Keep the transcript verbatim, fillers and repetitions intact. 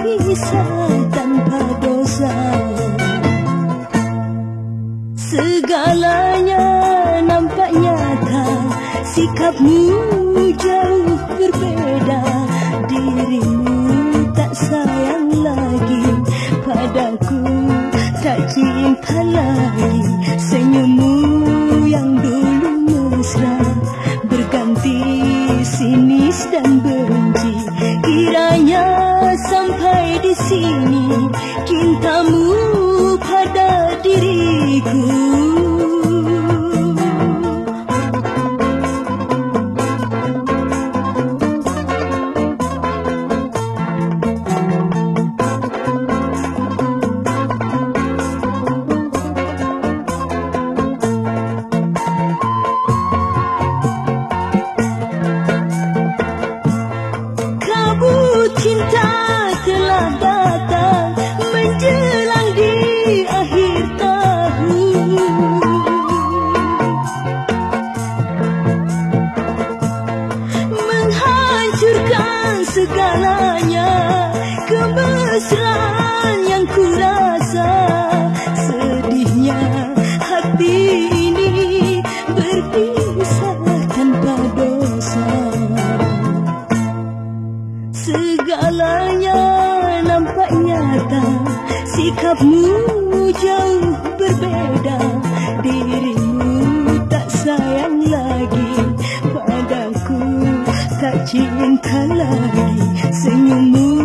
berpisah tanpa dosa. Segalanya nampak nyata, sikapmu jauh berbeda. Dirimu tak sayang lagi padaku, tak cinta lagi. Senyummu yang dulu mesra berganti sinis dan benci. Kiranya sampai di sini cintamu pada diriku. Cinta telah datang menjelang di akhir tahun. Menghancurkan segalanya, kemesraan yang kurasa. Sedihnya hati ini berpisah tanpa dosa. Segalanya nampak nyata, sikapmu jauh berbeda. Dirimu tak sayang lagi padaku, tak cinta lagi. Senyummu